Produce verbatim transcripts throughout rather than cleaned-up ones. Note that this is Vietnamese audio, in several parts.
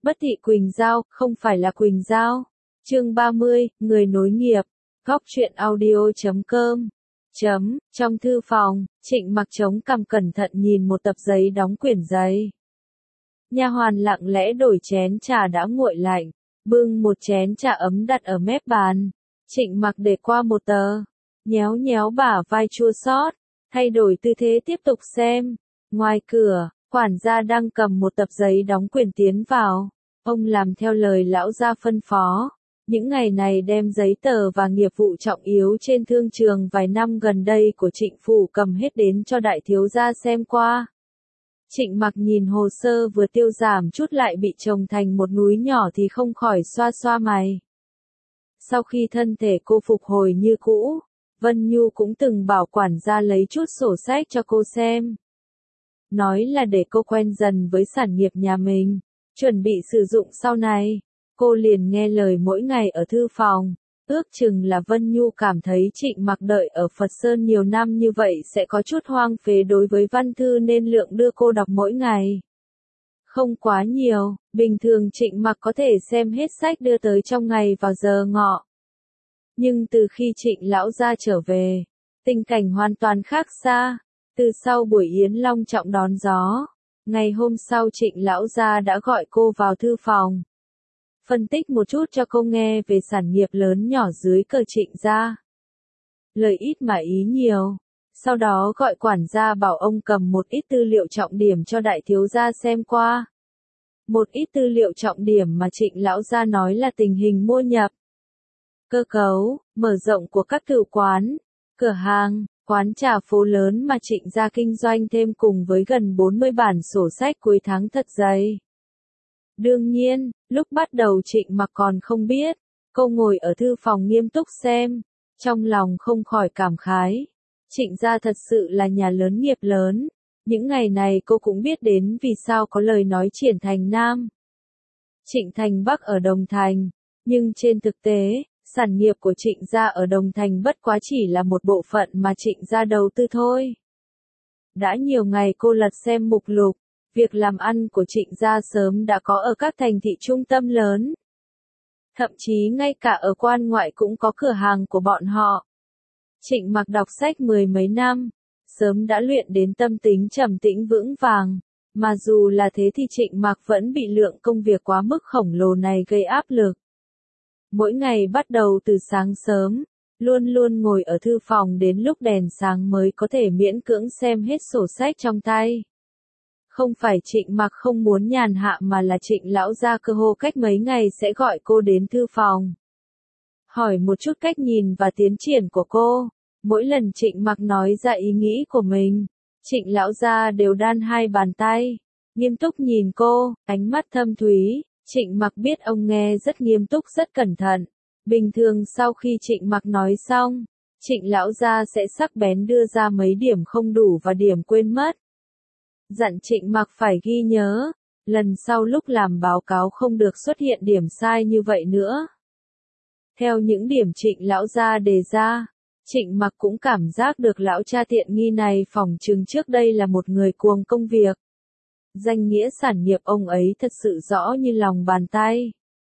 Bất thị Quỳnh Giao, không phải là Quỳnh Giao. Chương ba mươi, người nối nghiệp. Góc truyện audio chấm com. Chấm, trong thư phòng, Trịnh Mặc chống cằm cẩn thận nhìn một tập giấy đóng quyển giấy. Nha hoàn lặng lẽ đổi chén trà đã nguội lạnh, bưng một chén trà ấm đặt ở mép bàn. Trịnh Mặc để qua một tờ, nhéo nhéo bả vai chua xót, thay đổi tư thế tiếp tục xem. Ngoài cửa, quản gia đang cầm một tập giấy đóng quyển tiến vào. Ông làm theo lời lão gia phân phó. Những ngày này đem giấy tờ và nghiệp vụ trọng yếu trên thương trường vài năm gần đây của Trịnh phủ cầm hết đến cho đại thiếu gia xem qua. Trịnh Mặc nhìn hồ sơ vừa tiêu giảm chút lại bị chồng thành một núi nhỏ thì không khỏi xoa xoa mày. Sau khi thân thể cô phục hồi như cũ, Vân Nhu cũng từng bảo quản gia lấy chút sổ sách cho cô xem. Nói là để cô quen dần với sản nghiệp nhà mình, chuẩn bị sử dụng sau này. Cô liền nghe lời mỗi ngày ở thư phòng. Ước chừng là Vân Nhu cảm thấy Trịnh Mặc đợi ở Phật Sơn nhiều năm như vậy sẽ có chút hoang phế đối với văn thư nên lượng đưa cô đọc mỗi ngày không quá nhiều. Bình thường Trịnh Mặc có thể xem hết sách đưa tới trong ngày vào giờ ngọ. Nhưng từ khi Trịnh lão gia trở về, tình cảnh hoàn toàn khác xa. Từ sau buổi yến long trọng đón gió, ngày hôm sau Trịnh lão gia đã gọi cô vào thư phòng. Phân tích một chút cho cô nghe về sản nghiệp lớn nhỏ dưới cờ Trịnh gia. Lời ít mà ý nhiều. Sau đó gọi quản gia bảo ông cầm một ít tư liệu trọng điểm cho đại thiếu gia xem qua. Một ít tư liệu trọng điểm mà Trịnh lão gia nói là tình hình mua nhập, cơ cấu, mở rộng của các tử quán, cửa hàng, quán trà phố lớn mà Trịnh gia kinh doanh thêm cùng với gần bốn mươi bản sổ sách cuối tháng thật dày. Đương nhiên, lúc bắt đầu Trịnh Mặc còn không biết, cô ngồi ở thư phòng nghiêm túc xem, trong lòng không khỏi cảm khái. Trịnh gia thật sự là nhà lớn nghiệp lớn, những ngày này cô cũng biết đến vì sao có lời nói triển thành Nam, Trịnh thành Bắc ở Đồng Thành, nhưng trên thực tế, sản nghiệp của Trịnh gia ở Đồng Thành bất quá chỉ là một bộ phận mà Trịnh gia đầu tư thôi. Đã nhiều ngày cô lật xem mục lục. Việc làm ăn của Trịnh gia sớm đã có ở các thành thị trung tâm lớn. Thậm chí ngay cả ở quan ngoại cũng có cửa hàng của bọn họ. Trịnh Mặc đọc sách mười mấy năm, sớm đã luyện đến tâm tính trầm tĩnh vững vàng. Mà dù là thế thì Trịnh Mặc vẫn bị lượng công việc quá mức khổng lồ này gây áp lực. Mỗi ngày bắt đầu từ sáng sớm, luôn luôn ngồi ở thư phòng đến lúc đèn sáng mới có thể miễn cưỡng xem hết sổ sách trong tay. Không phải Trịnh Mặc không muốn nhàn hạ mà là Trịnh lão gia cơ hồ cách mấy ngày sẽ gọi cô đến thư phòng. Hỏi một chút cách nhìn và tiến triển của cô. Mỗi lần Trịnh Mặc nói ra ý nghĩ của mình, Trịnh lão gia đều đan hai bàn tay, nghiêm túc nhìn cô, ánh mắt thâm thúy. Trịnh Mặc biết ông nghe rất nghiêm túc rất cẩn thận. Bình thường sau khi Trịnh Mặc nói xong, Trịnh lão gia sẽ sắc bén đưa ra mấy điểm không đủ và điểm quên mất. Dặn Trịnh Mặc phải ghi nhớ, lần sau lúc làm báo cáo không được xuất hiện điểm sai như vậy nữa. Theo những điểm Trịnh lão gia đề ra, Trịnh Mặc cũng cảm giác được lão cha tiện nghi này phỏng chừng trước đây là một người cuồng công việc. Danh nghĩa sản nghiệp ông ấy thật sự rõ như lòng bàn tay.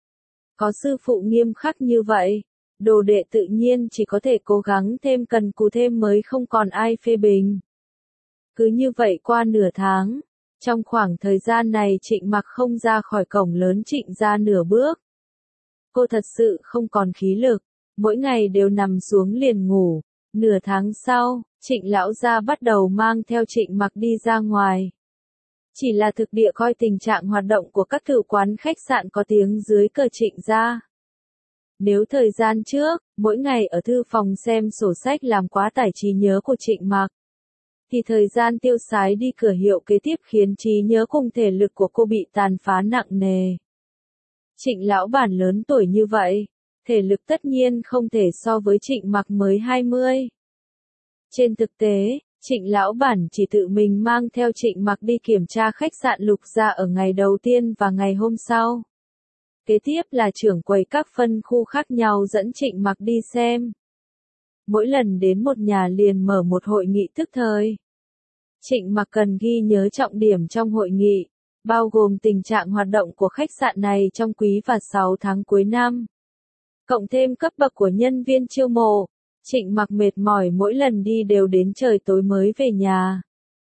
Có sư phụ nghiêm khắc như vậy, đồ đệ tự nhiên chỉ có thể cố gắng thêm cần cù thêm mới không còn ai phê bình. Cứ như vậy qua nửa tháng, trong khoảng thời gian này Trịnh Mặc không ra khỏi cổng lớn Trịnh gia nửa bước. Cô thật sự không còn khí lực, mỗi ngày đều nằm xuống liền ngủ. Nửa tháng sau, Trịnh lão gia bắt đầu mang theo Trịnh Mặc đi ra ngoài. Chỉ là thực địa coi tình trạng hoạt động của các tử quán khách sạn có tiếng dưới cờ Trịnh gia. Nếu thời gian trước, mỗi ngày ở thư phòng xem sổ sách làm quá tải trí nhớ của Trịnh Mặc, thì thời gian tiêu sái đi cửa hiệu kế tiếp khiến trí nhớ cùng thể lực của cô bị tàn phá nặng nề. Trịnh lão bản lớn tuổi như vậy, thể lực tất nhiên không thể so với Trịnh Mặc mới hai mươi. Trên thực tế, Trịnh lão bản chỉ tự mình mang theo Trịnh Mặc đi kiểm tra khách sạn Lục Gia ở ngày đầu tiên và ngày hôm sau. Kế tiếp là trưởng quầy các phân khu khác nhau dẫn Trịnh Mặc đi xem. Mỗi lần đến một nhà liền mở một hội nghị tức thời. Trịnh Mặc cần ghi nhớ trọng điểm trong hội nghị, bao gồm tình trạng hoạt động của khách sạn này trong quý và sáu tháng cuối năm. Cộng thêm cấp bậc của nhân viên chiêu mộ, Trịnh Mặc mệt mỏi mỗi lần đi đều đến trời tối mới về nhà.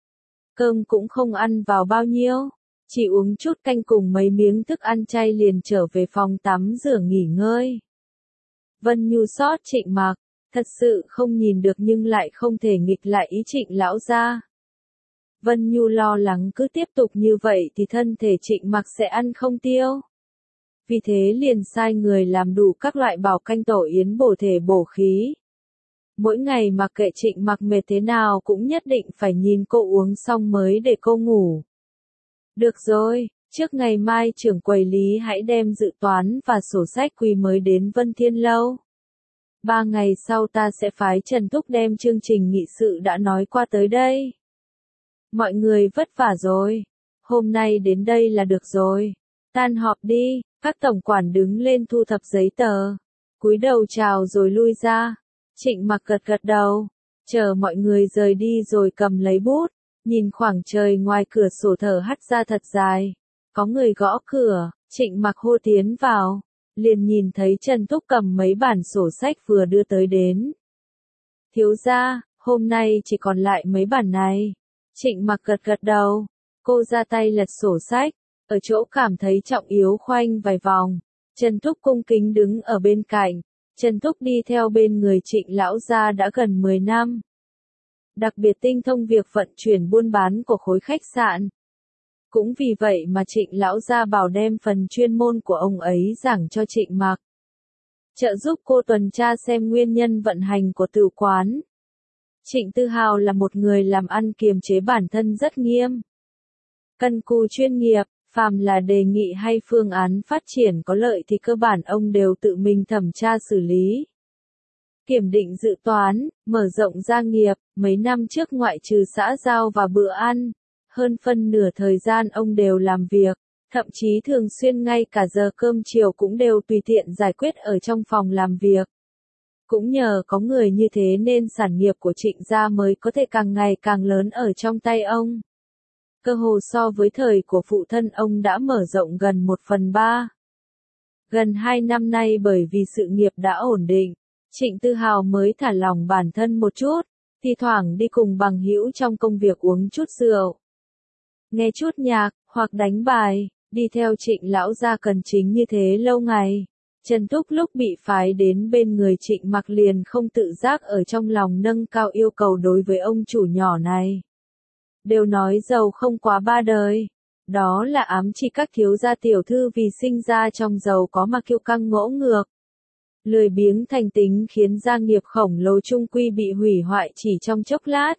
Cơm cũng không ăn vào bao nhiêu, chỉ uống chút canh cùng mấy miếng thức ăn chay liền trở về phòng tắm rửa nghỉ ngơi. Vân Nhu xót Trịnh Mặc, thật sự không nhìn được nhưng lại không thể nghịch lại ý Trịnh lão gia. Vân Nhu lo lắng cứ tiếp tục như vậy thì thân thể Trịnh Mặc sẽ ăn không tiêu. Vì thế liền sai người làm đủ các loại bảo canh tổ yến bổ thể bổ khí. Mỗi ngày mặc kệ Trịnh Mặc mệt thế nào cũng nhất định phải nhìn cô uống xong mới để cô ngủ. Được rồi, trước ngày mai trưởng quầy Lý hãy đem dự toán và sổ sách quý mới đến Vân Thiên Lâu. Ba ngày sau ta sẽ phái Trần Thúc đem chương trình nghị sự đã nói qua tới đây. Mọi người vất vả rồi. Hôm nay đến đây là được rồi. Tan họp đi. Các tổng quản đứng lên thu thập giấy tờ. Cúi đầu chào rồi lui ra. Trịnh Mặc gật gật đầu. Chờ mọi người rời đi rồi cầm lấy bút. Nhìn khoảng trời ngoài cửa sổ thở hắt ra thật dài. Có người gõ cửa. Trịnh Mặc hô tiến vào. Liền nhìn thấy Trần Thúc cầm mấy bản sổ sách vừa đưa tới đến. Thiếu gia, hôm nay chỉ còn lại mấy bản này. Trịnh Mặc gật gật đầu. Cô ra tay lật sổ sách. Ở chỗ cảm thấy trọng yếu khoanh vài vòng. Trần Thúc cung kính đứng ở bên cạnh. Trần Thúc đi theo bên người Trịnh lão gia đã gần mười năm. Đặc biệt tinh thông việc vận chuyển buôn bán của khối khách sạn. Cũng vì vậy mà Trịnh lão gia bảo đem phần chuyên môn của ông ấy giảng cho Trịnh Mặc. Trợ giúp cô tuần tra xem nguyên nhân vận hành của tử quán. Trịnh Tư Hào là một người làm ăn kiềm chế bản thân rất nghiêm. Cần cù chuyên nghiệp, phàm là đề nghị hay phương án phát triển có lợi thì cơ bản ông đều tự mình thẩm tra xử lý. Kiểm định dự toán, mở rộng gia nghiệp, mấy năm trước ngoại trừ xã giao và bữa ăn, hơn phân nửa thời gian ông đều làm việc, thậm chí thường xuyên ngay cả giờ cơm chiều cũng đều tùy tiện giải quyết ở trong phòng làm việc. Cũng nhờ có người như thế nên sản nghiệp của Trịnh gia mới có thể càng ngày càng lớn ở trong tay ông. Cơ hồ so với thời của phụ thân ông đã mở rộng gần một phần ba. Gần hai năm nay bởi vì sự nghiệp đã ổn định, Trịnh Tư Hào mới thả lỏng bản thân một chút, thi thoảng đi cùng bằng hữu trong công việc uống chút rượu. Nghe chút nhạc, hoặc đánh bài, đi theo Trịnh lão gia cần chính như thế lâu ngày. Trần Thúc lúc bị phái đến bên người Trịnh Mặc liền không tự giác ở trong lòng nâng cao yêu cầu đối với ông chủ nhỏ này. Đều nói giàu không quá ba đời. Đó là ám chỉ các thiếu gia tiểu thư vì sinh ra trong giàu có mà kiêu căng ngỗ ngược. Lười biếng thành tính khiến gia nghiệp khổng lồ trung quy bị hủy hoại chỉ trong chốc lát.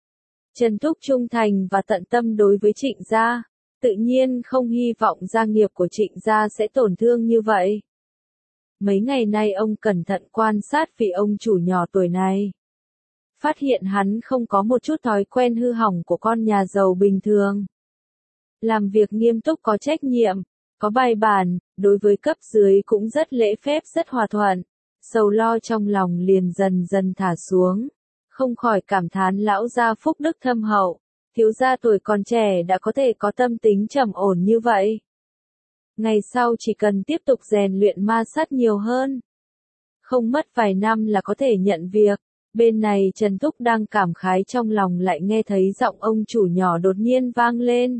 Trần Thúc trung thành và tận tâm đối với Trịnh gia, tự nhiên không hy vọng gia nghiệp của Trịnh gia sẽ tổn thương như vậy. Mấy ngày nay ông cẩn thận quan sát vị ông chủ nhỏ tuổi này. Phát hiện hắn không có một chút thói quen hư hỏng của con nhà giàu bình thường. Làm việc nghiêm túc có trách nhiệm, có bài bản, đối với cấp dưới cũng rất lễ phép rất hòa thuận. Sầu lo trong lòng liền dần dần thả xuống. Không khỏi cảm thán lão gia phúc đức thâm hậu, thiếu gia tuổi còn trẻ đã có thể có tâm tính trầm ổn như vậy. Ngày sau chỉ cần tiếp tục rèn luyện ma sát nhiều hơn. Không mất vài năm là có thể nhận việc. Bên này Trần Thúc đang cảm khái trong lòng lại nghe thấy giọng ông chủ nhỏ đột nhiên vang lên.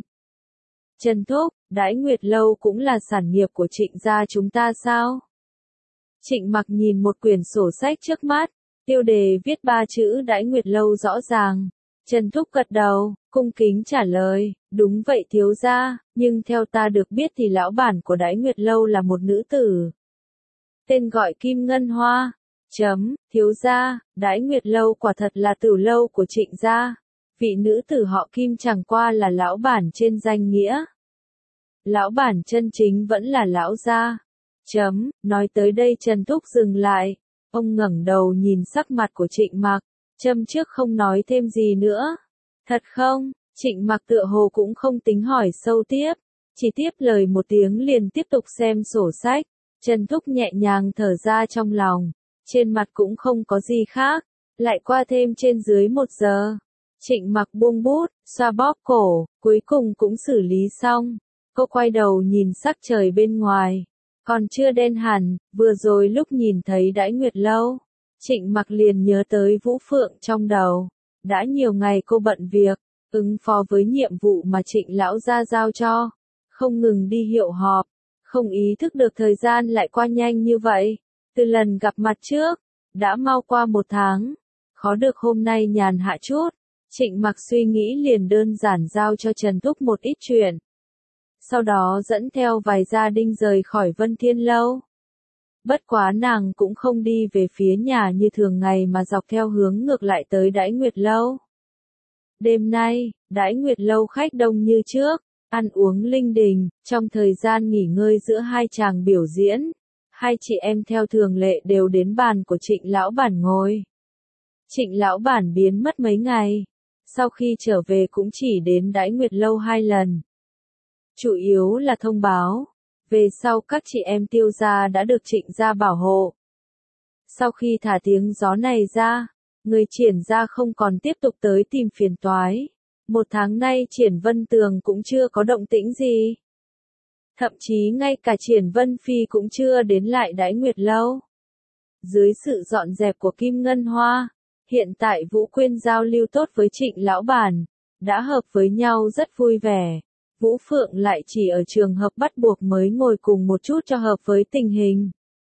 Trần Thúc, Đãi Nguyệt Lâu cũng là sản nghiệp của Trịnh gia chúng ta sao? Trịnh Mặc nhìn một quyển sổ sách trước mắt, tiêu đề viết ba chữ Đãi Nguyệt Lâu rõ ràng. Trần Thúc gật đầu, cung kính trả lời, đúng vậy thiếu gia, nhưng theo ta được biết thì lão bản của Đãi Nguyệt Lâu là một nữ tử. Tên gọi Kim Ngân Hoa. Chấm, thiếu gia, Đãi Nguyệt Lâu quả thật là tử lâu của Trịnh gia. Vị nữ tử họ Kim chẳng qua là lão bản trên danh nghĩa. Lão bản chân chính vẫn là lão gia. Chấm, nói tới đây Trần Thúc dừng lại. Ông ngẩng đầu nhìn sắc mặt của Trịnh Mặc, châm trước không nói thêm gì nữa. Thật không? Trịnh Mặc tựa hồ cũng không tính hỏi sâu tiếp, chỉ tiếp lời một tiếng liền tiếp tục xem sổ sách. Trần Thúc nhẹ nhàng thở ra trong lòng, trên mặt cũng không có gì khác, lại qua thêm trên dưới một giờ. Trịnh Mặc buông bút, xoa bóp cổ, cuối cùng cũng xử lý xong. Cô quay đầu nhìn sắc trời bên ngoài. Còn chưa đen hẳn, vừa rồi lúc nhìn thấy Đãi Nguyệt Lâu, Trịnh Mặc liền nhớ tới Vũ Phượng trong đầu. Đã nhiều ngày cô bận việc, ứng phó với nhiệm vụ mà Trịnh lão gia giao cho, không ngừng đi hiệu họp, không ý thức được thời gian lại qua nhanh như vậy. Từ lần gặp mặt trước, đã mau qua một tháng, khó được hôm nay nhàn hạ chút. Trịnh Mặc suy nghĩ liền đơn giản giao cho Trần Thúc một ít chuyện. Sau đó dẫn theo vài gia đình rời khỏi Vân Thiên Lâu. Bất quá nàng cũng không đi về phía nhà như thường ngày mà dọc theo hướng ngược lại tới Đãi Nguyệt Lâu. Đêm nay, Đãi Nguyệt Lâu khách đông như trước, ăn uống linh đình, trong thời gian nghỉ ngơi giữa hai chàng biểu diễn, hai chị em theo thường lệ đều đến bàn của Trịnh lão bản ngồi. Trịnh lão bản biến mất mấy ngày, sau khi trở về cũng chỉ đến Đãi Nguyệt Lâu hai lần. Chủ yếu là thông báo, về sau các chị em Tiêu gia đã được Trịnh gia bảo hộ. Sau khi thả tiếng gió này ra, người Triển gia không còn tiếp tục tới tìm phiền toái. Một tháng nay Triển Vân Tường cũng chưa có động tĩnh gì. Thậm chí ngay cả Triển Vân Phi cũng chưa đến lại Đãi Nguyệt Lâu. Dưới sự dọn dẹp của Kim Ngân Hoa, hiện tại Vũ Quyên giao lưu tốt với Trịnh lão bản, đã hợp với nhau rất vui vẻ. Vũ Phượng lại chỉ ở trường hợp bắt buộc mới ngồi cùng một chút cho hợp với tình hình.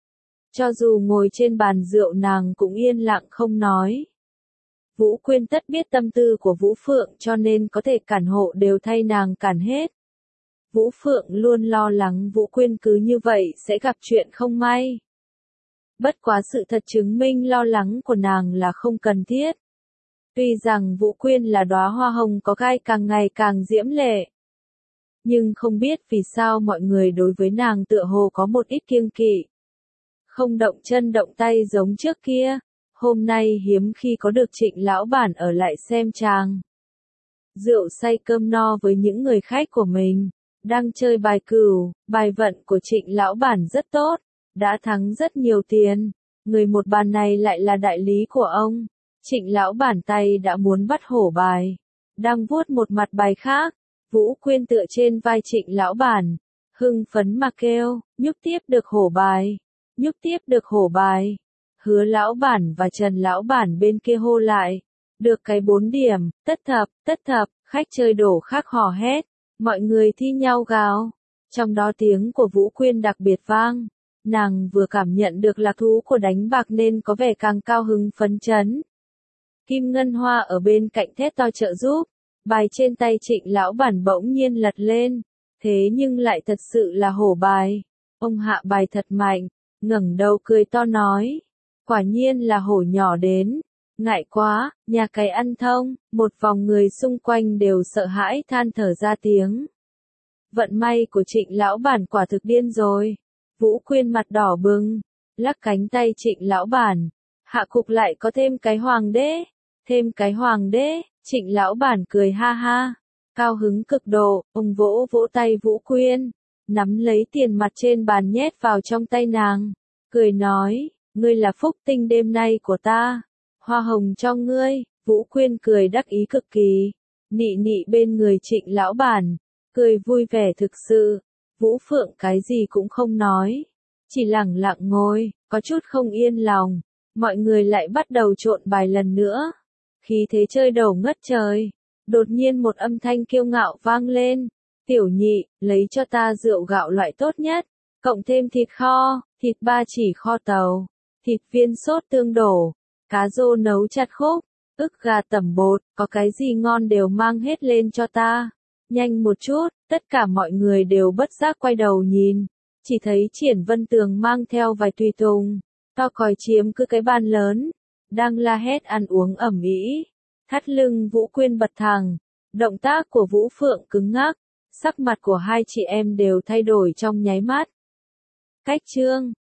Cho dù ngồi trên bàn rượu nàng cũng yên lặng không nói. Vũ Quyên tất biết tâm tư của Vũ Phượng cho nên có thể cản hộ đều thay nàng cản hết. Vũ Phượng luôn lo lắng Vũ Quyên cứ như vậy sẽ gặp chuyện không may. Bất quá sự thật chứng minh lo lắng của nàng là không cần thiết. Tuy rằng Vũ Quyên là đóa hoa hồng có gai càng ngày càng diễm lệ. Nhưng không biết vì sao mọi người đối với nàng tựa hồ có một ít kiêng kỵ. Không động chân động tay giống trước kia, hôm nay hiếm khi có được Trịnh lão bản ở lại xem chàng. Rượu say cơm no với những người khách của mình, đang chơi bài cửu, bài vận của Trịnh lão bản rất tốt, đã thắng rất nhiều tiền, người một bàn này lại là đại lý của ông. Trịnh lão bản tay đã muốn bắt hổ bài, đang vuốt một mặt bài khác. Vũ Quyên tựa trên vai Trịnh lão bản, hưng phấn mà kêu, nhúc tiếp được hổ bài, nhúc tiếp được hổ bài. Hứa lão bản và Trần lão bản bên kia hô lại, được cái bốn điểm, tất thập, tất thập, khách chơi đổ khác hò hét, mọi người thi nhau gào. Trong đó tiếng của Vũ Quyên đặc biệt vang, nàng vừa cảm nhận được lạc thú của đánh bạc nên có vẻ càng cao hứng phấn chấn. Kim Ngân Hoa ở bên cạnh thét to trợ giúp. Bài trên tay Trịnh lão bản bỗng nhiên lật lên, thế nhưng lại thật sự là hổ bài. Ông hạ bài thật mạnh, ngẩng đầu cười to nói, quả nhiên là hổ nhỏ đến, ngại quá, nhà cái ăn thông. Một vòng người xung quanh đều sợ hãi than thở ra tiếng. Vận may của Trịnh lão bản quả thực điên rồi. Vũ Quyên mặt đỏ bừng, lắc cánh tay Trịnh lão bản, hạ cục lại có thêm cái hoàng đế, thêm cái hoàng đế. Trịnh lão bản cười ha ha, cao hứng cực độ, ông vỗ vỗ tay Vũ Quyên, nắm lấy tiền mặt trên bàn nhét vào trong tay nàng, cười nói, ngươi là phúc tinh đêm nay của ta, hoa hồng cho ngươi. Vũ Quyên cười đắc ý cực kỳ, nị nị bên người Trịnh lão bản, cười vui vẻ thực sự. Vũ Phượng cái gì cũng không nói, chỉ lẳng lặng ngồi, có chút không yên lòng. Mọi người lại bắt đầu trộn bài lần nữa. Khí thế chơi đầu ngất trời, đột nhiên một âm thanh kiêu ngạo vang lên, tiểu nhị, lấy cho ta rượu gạo loại tốt nhất, cộng thêm thịt kho, thịt ba chỉ kho tàu, thịt viên sốt tương đổ, cá rô nấu chặt khúc, ức gà tẩm bột, có cái gì ngon đều mang hết lên cho ta. Nhanh một chút, tất cả mọi người đều bất giác quay đầu nhìn, chỉ thấy Triển Vân Tường mang theo vài tùy tùng, to còi chiếm cứ cái bàn lớn. Đang la hét ăn uống ầm ĩ, thắt lưng Vũ Quyên bật thẳng, động tác của Vũ Phượng cứng ngắc, sắc mặt của hai chị em đều thay đổi trong nháy mắt. Cách chương